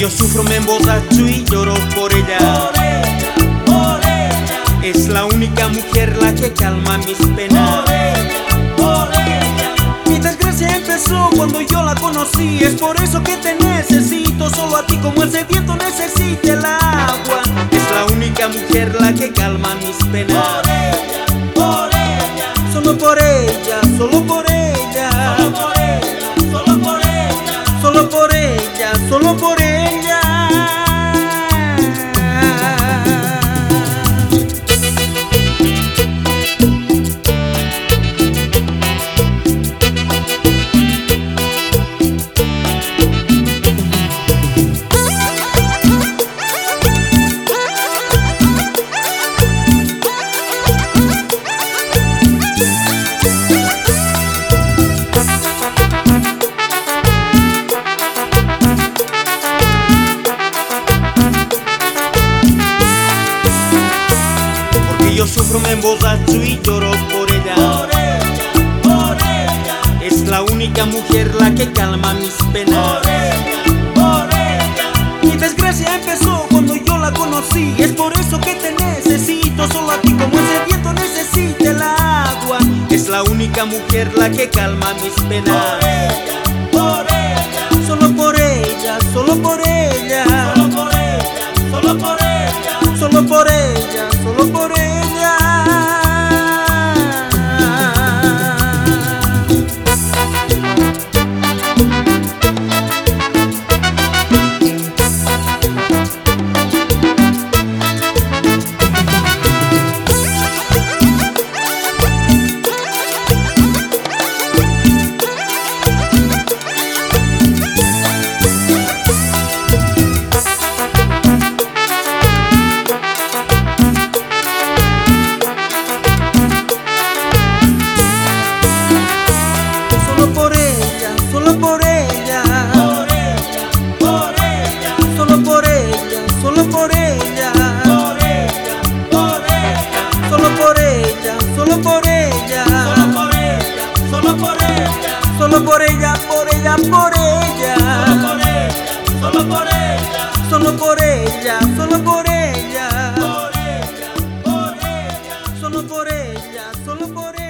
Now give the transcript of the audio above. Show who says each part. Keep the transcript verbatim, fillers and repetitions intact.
Speaker 1: yo sufro, me emborracho y lloro por ella.
Speaker 2: Por ella, por ella.
Speaker 1: Es la única mujer la que calma mis penas.
Speaker 2: Por ella, por ella.
Speaker 1: Mi desgracia empezó cuando yo la conocí. Es por eso que te necesito, solo a ti como el sediento necesita el agua. Es la única mujer la que calma mis penas.
Speaker 2: Por ella, por ella.
Speaker 1: Solo por ella, solo por ella.
Speaker 2: Solo por ella, solo por ella.
Speaker 1: Solo por ella, solo por ella. Yo sufro, me emborracho y lloro por ella.
Speaker 2: Por ella, por ella.
Speaker 1: Es la única mujer la que calma mis penas.
Speaker 2: Por ella, por ella.
Speaker 1: Mi desgracia empezó cuando yo la conocí. Es por eso que te necesito, solo a ti como el sediento necesita el agua. Es la única mujer la que calma mis penas.
Speaker 2: Por ella, por ella.
Speaker 1: Solo por ella, solo por ella.
Speaker 2: Solo por ella, solo por ella.
Speaker 1: Solo por ella, solo por ella. Solo por ella, solo por ella.
Speaker 2: Por ella, por ella.
Speaker 1: Solo por ella, solo por ella.
Speaker 2: Por ella, por ella.
Speaker 1: Solo por ella, solo por ella.
Speaker 2: Solo por ella, solo por ella.
Speaker 1: Solo por ella, por ella, por ella.
Speaker 2: Solo por ella,
Speaker 1: Solo
Speaker 2: solo por ella.
Speaker 1: por ella, solo por ella.
Speaker 2: Por ella, por ella.
Speaker 1: Solo por ella, solo por ella.